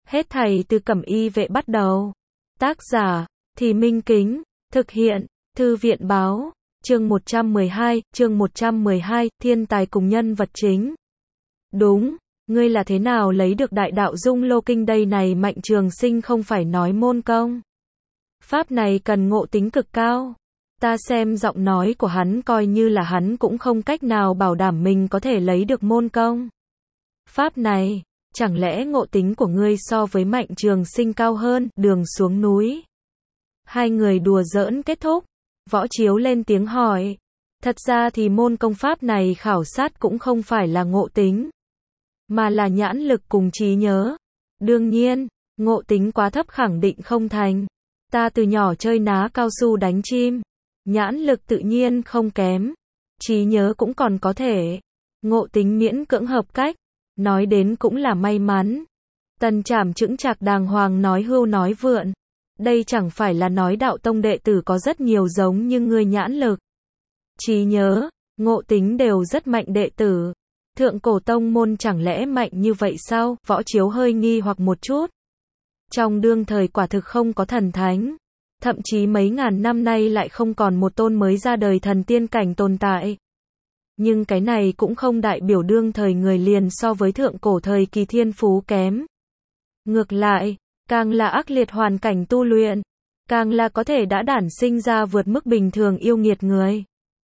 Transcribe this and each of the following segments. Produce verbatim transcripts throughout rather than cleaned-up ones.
Hết thảy từ Cẩm Y Vệ bắt đầu. Tác giả, Thì Minh Kính, thực hiện, Thư viện báo, chương một trăm mười hai, chương một trăm mười hai, thiên tài cùng nhân vật chính. Đúng, ngươi là thế nào lấy được đại đạo dung lô kinh đây này? Mạnh Trường Sinh không phải nói môn công pháp này cần ngộ tính cực cao. Ta xem giọng nói của hắn coi như là hắn cũng không cách nào bảo đảm mình có thể lấy được môn công pháp này. Chẳng lẽ ngộ tính của ngươi so với Mạnh Trường Sinh cao hơn? Đường xuống núi. Hai người đùa giỡn kết thúc. Võ Chiếu lên tiếng hỏi. Thật ra thì môn công pháp này khảo sát cũng không phải là ngộ tính, mà là nhãn lực cùng trí nhớ. Đương nhiên, ngộ tính quá thấp khẳng định không thành. Ta từ nhỏ chơi ná cao su đánh chim. Nhãn lực tự nhiên không kém. Trí nhớ cũng còn có thể. Ngộ tính miễn cưỡng hợp cách. Nói đến cũng là may mắn. Tần Trảm chững chạc đàng hoàng nói hưu nói vượn. Đây chẳng phải là nói đạo tông đệ tử có rất nhiều giống như ngươi nhãn lực, trí nhớ, ngộ tính đều rất mạnh đệ tử. Thượng cổ tông môn chẳng lẽ mạnh như vậy sao? Võ Chiếu hơi nghi hoặc một chút. Trong đương thời quả thực không có thần thánh. Thậm chí mấy ngàn năm nay lại không còn một tôn mới ra đời thần tiên cảnh tồn tại. Nhưng cái này cũng không đại biểu đương thời người liền so với thượng cổ thời kỳ thiên phú kém. Ngược lại, càng là ác liệt hoàn cảnh tu luyện, càng là có thể đã đản sinh ra vượt mức bình thường yêu nghiệt người.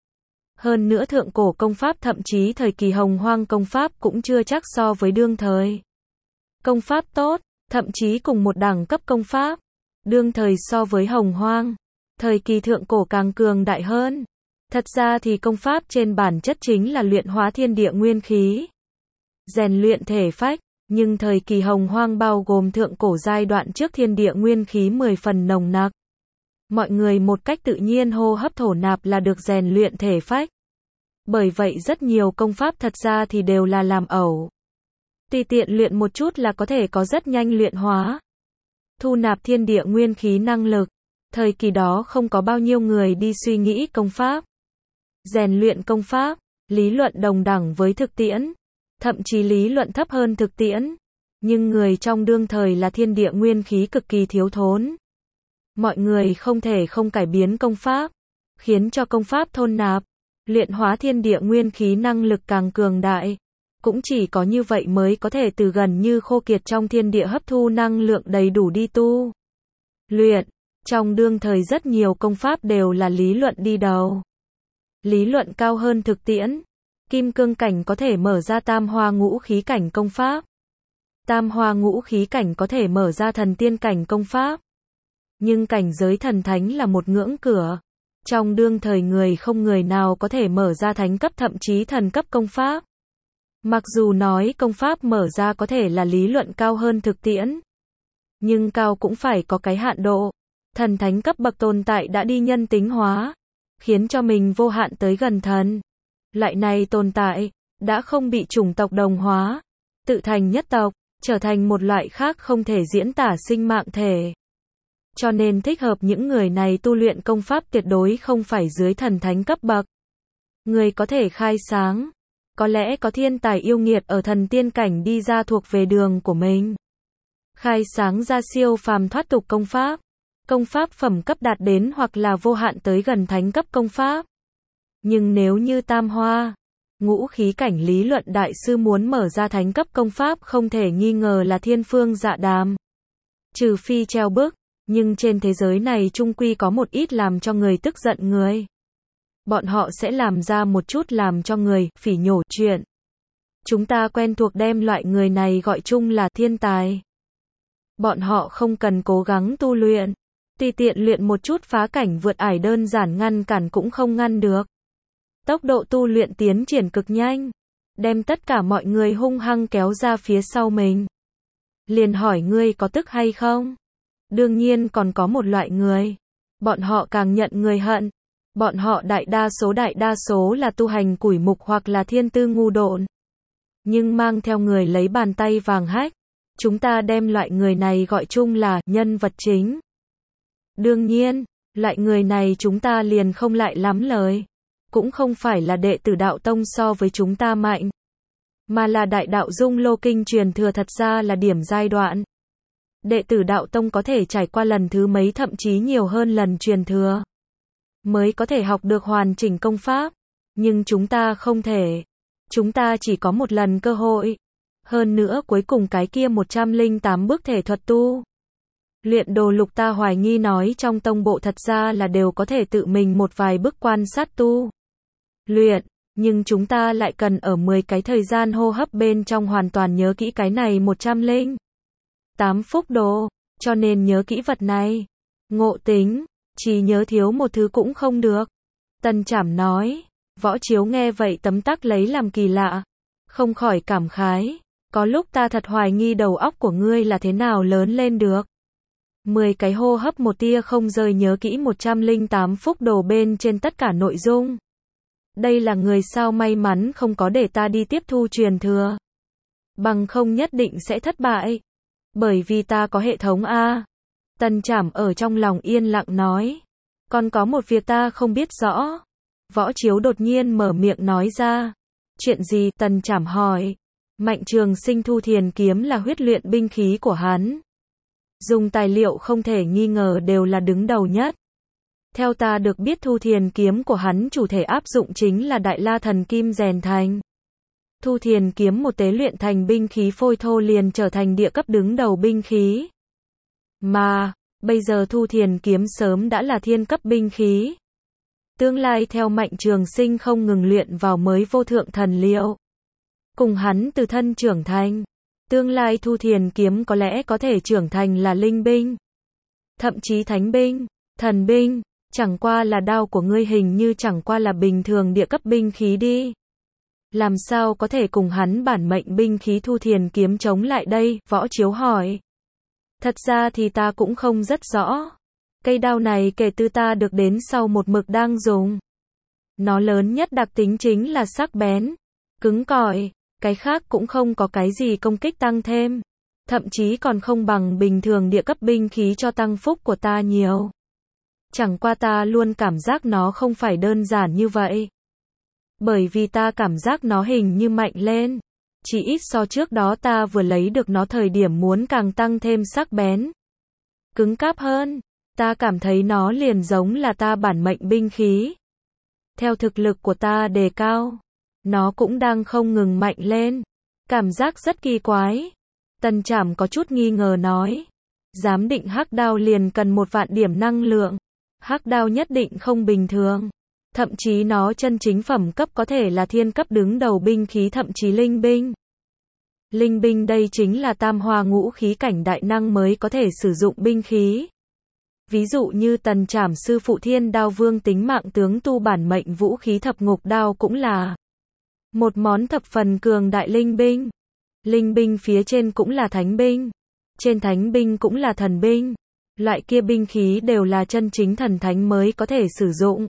Hơn nữa thượng cổ công pháp thậm chí thời kỳ hồng hoang công pháp cũng chưa chắc so với đương thời. Công pháp tốt, thậm chí cùng một đẳng cấp công pháp, đương thời so với hồng hoang, thời kỳ thượng cổ càng cường đại hơn. Thật ra thì công pháp trên bản chất chính là luyện hóa thiên địa nguyên khí, rèn luyện thể phách, nhưng thời kỳ hồng hoang bao gồm thượng cổ giai đoạn trước thiên địa nguyên khí mười phần nồng nặc. Mọi người một cách tự nhiên hô hấp thổ nạp là được rèn luyện thể phách. Bởi vậy rất nhiều công pháp thật ra thì đều là làm ẩu. Tùy tiện luyện một chút là có thể có rất nhanh luyện hóa, thu nạp thiên địa nguyên khí năng lực. Thời kỳ đó không có bao nhiêu người đi suy nghĩ công pháp, rèn luyện công pháp, lý luận đồng đẳng với thực tiễn, thậm chí lý luận thấp hơn thực tiễn. Nhưng người trong đương thời là thiên địa nguyên khí cực kỳ thiếu thốn. Mọi người không thể không cải biến công pháp, khiến cho công pháp thôn nạp, luyện hóa thiên địa nguyên khí năng lực càng cường đại. Cũng chỉ có như vậy mới có thể từ gần như khô kiệt trong thiên địa hấp thu năng lượng đầy đủ đi tu luyện. Trong đương thời rất nhiều công pháp đều là lý luận đi đầu, lý luận cao hơn thực tiễn. Kim cương cảnh có thể mở ra tam hoa ngũ khí cảnh công pháp, tam hoa ngũ khí cảnh có thể mở ra thần tiên cảnh công pháp. Nhưng cảnh giới thần thánh là một ngưỡng cửa. Trong đương thời người không người nào có thể mở ra thánh cấp thậm chí thần cấp công pháp. Mặc dù nói công pháp mở ra có thể là lý luận cao hơn thực tiễn, nhưng cao cũng phải có cái hạn độ. Thần thánh cấp bậc tồn tại đã đi nhân tính hóa, khiến cho mình vô hạn tới gần thần. Loại này tồn tại, đã không bị chủng tộc đồng hóa, tự thành nhất tộc, trở thành một loại khác không thể diễn tả sinh mạng thể. Cho nên thích hợp những người này tu luyện công pháp tuyệt đối không phải dưới thần thánh cấp bậc. Người có thể khai sáng, có lẽ có thiên tài yêu nghiệt ở thần tiên cảnh đi ra thuộc về đường của mình, khai sáng ra siêu phàm thoát tục công pháp, công pháp phẩm cấp đạt đến hoặc là vô hạn tới gần thánh cấp công pháp. Nhưng nếu như tam hoa, ngũ khí cảnh lý luận đại sư muốn mở ra thánh cấp công pháp không thể nghi ngờ là thiên phương dạ đàm. Trừ phi treo bức, nhưng trên thế giới này chung quy có một ít làm cho người tức giận người. Bọn họ sẽ làm ra một chút làm cho người phỉ nhổ chuyện. Chúng ta quen thuộc đem loại người này gọi chung là thiên tài. Bọn họ không cần cố gắng tu luyện, tùy tiện luyện một chút phá cảnh vượt ải đơn giản ngăn cản cũng không ngăn được. Tốc độ tu luyện tiến triển cực nhanh, đem tất cả mọi người hung hăng kéo ra phía sau mình. Liền hỏi ngươi có tức hay không? Đương nhiên còn có một loại người, bọn họ càng nhận người hận. Bọn họ đại đa số đại đa số là tu hành củi mục hoặc là thiên tư ngu độn, nhưng mang theo người lấy bàn tay vàng hách. Chúng ta đem loại người này gọi chung là nhân vật chính. Đương nhiên, loại người này chúng ta liền không lại lắm lời. Cũng không phải là đệ tử đạo tông so với chúng ta mạnh, mà là đại đạo dung lô kinh truyền thừa thật ra là điểm giai đoạn. Đệ tử đạo tông có thể trải qua lần thứ mấy thậm chí nhiều hơn lần truyền thừa, mới có thể học được hoàn chỉnh công pháp. Nhưng chúng ta không thể. Chúng ta chỉ có một lần cơ hội. Hơn nữa cuối cùng cái kia một trăm lẻ tám bước thể thuật tu luyện đồ lục ta hoài nghi nói trong tông bộ thật ra là đều có thể tự mình một vài bước quan sát tu luyện. Nhưng chúng ta lại cần ở mười cái thời gian hô hấp bên trong hoàn toàn nhớ kỹ cái này một trăm lẻ tám phúc đồ. Cho nên nhớ kỹ vật này. Ngộ tính, chỉ nhớ thiếu một thứ cũng không được. Tần Trảm nói. Võ Chiếu nghe vậy tấm tắc lấy làm kỳ lạ. Không khỏi cảm khái. Có lúc ta thật hoài nghi đầu óc của ngươi là thế nào lớn lên được. mười cái hô hấp một tia không rời nhớ kỹ một trăm lẻ tám phúc đồ bên trên tất cả nội dung. Đây là người sao may mắn không có để ta đi tiếp thu truyền thừa. Bằng không nhất định sẽ thất bại. Bởi vì ta có hệ thống A. Tần Trảm ở trong lòng yên lặng nói. Còn có một việc ta không biết rõ. Võ Chiếu đột nhiên mở miệng nói ra. Chuyện gì? Tần Trảm hỏi. Mạnh Trường Sinh thu thiền kiếm là huyết luyện binh khí của hắn. Dùng tài liệu không thể nghi ngờ đều là đứng đầu nhất. Theo ta được biết thu thiền kiếm của hắn chủ thể áp dụng chính là Đại La Thần Kim rèn thành. Thu thiền kiếm một tế luyện thành binh khí phôi thô liền trở thành địa cấp đứng đầu binh khí. Mà, bây giờ thu thiền kiếm sớm đã là thiên cấp binh khí. Tương lai theo Mạnh Trường Sinh không ngừng luyện vào mới vô thượng thần liệu. Cùng hắn từ thân trưởng thành. Tương lai thu thiền kiếm có lẽ có thể trưởng thành là linh binh. Thậm chí thánh binh, thần binh. Chẳng qua là đao của ngươi hình như chẳng qua là bình thường địa cấp binh khí đi. Làm sao có thể cùng hắn bản mệnh binh khí thu thiền kiếm chống lại đây? Võ Chiếu hỏi. Thật ra thì ta cũng không rất rõ. Cây đao này kể từ ta được đến sau một mực đang dùng. Nó lớn nhất đặc tính chính là sắc bén, cứng cỏi, cái khác cũng không có cái gì công kích tăng thêm. Thậm chí còn không bằng bình thường địa cấp binh khí cho tăng phúc của ta nhiều. Chẳng qua ta luôn cảm giác nó không phải đơn giản như vậy. Bởi vì ta cảm giác nó hình như mạnh lên. Chỉ ít so trước đó ta vừa lấy được nó thời điểm muốn càng tăng thêm sắc bén, cứng cáp hơn. Ta cảm thấy nó liền giống là ta bản mệnh binh khí. Theo thực lực của ta đề cao, nó cũng đang không ngừng mạnh lên. Cảm giác rất kỳ quái. Tần Trảm có chút nghi ngờ nói. Giám định hắc đao liền cần một vạn điểm năng lượng. Hắc đao nhất định không bình thường. Thậm chí nó chân chính phẩm cấp có thể là thiên cấp đứng đầu binh khí thậm chí linh binh. Linh binh đây chính là tam hoa ngũ khí cảnh đại năng mới có thể sử dụng binh khí. Ví dụ như Tần Trảm sư phụ Thiên Đao Vương tính mạng tướng tu bản mệnh vũ khí thập ngục đao cũng là một món thập phần cường đại linh binh. Linh binh phía trên cũng là thánh binh, trên thánh binh cũng là thần binh. Loại kia binh khí đều là chân chính thần thánh mới có thể sử dụng.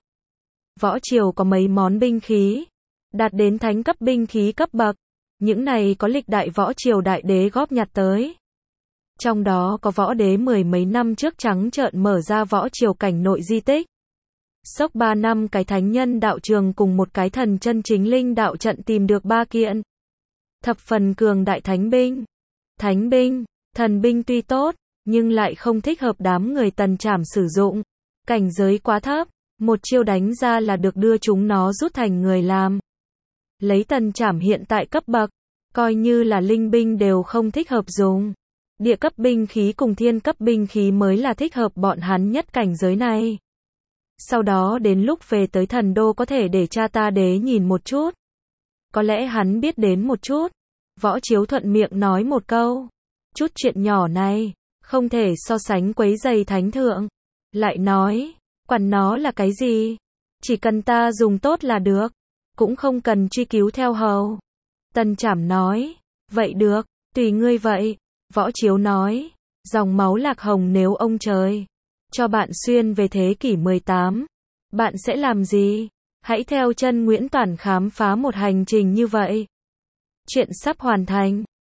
Võ Triều có mấy món binh khí đạt đến thánh cấp binh khí cấp bậc. Những này có lịch đại Võ Triều đại đế góp nhặt tới. Trong đó có võ đế mười mấy năm trước trắng trợn mở ra Võ Triều cảnh nội di tích. Sốc ba năm cái thánh nhân đạo trường cùng một cái thần chân chính linh đạo trận tìm được ba kiện thập phần cường đại thánh binh. Thánh binh, thần binh tuy tốt, nhưng lại không thích hợp đám người Tần Trảm sử dụng. Cảnh giới quá thấp, một chiêu đánh ra là được đưa chúng nó rút thành người làm. Lấy Tần Trảm hiện tại cấp bậc, coi như là linh binh đều không thích hợp dùng. Địa cấp binh khí cùng thiên cấp binh khí mới là thích hợp bọn hắn nhất cảnh giới này. Sau đó đến lúc về tới thần đô có thể để cha ta đế nhìn một chút. Có lẽ hắn biết đến một chút. Võ Chiếu thuận miệng nói một câu. Chút chuyện nhỏ này, không thể so sánh quấy giày thánh thượng. Lại nói, quản nó là cái gì? Chỉ cần ta dùng tốt là được. Cũng không cần truy cứu theo hầu. Tần Trảm nói. Vậy được, tùy ngươi vậy. Võ Chiếu nói. Dòng máu lạc hồng nếu ông trời cho bạn xuyên về thế kỷ mười tám, bạn sẽ làm gì? Hãy theo chân Nguyễn Toản khám phá một hành trình như vậy. Chuyện sắp hoàn thành.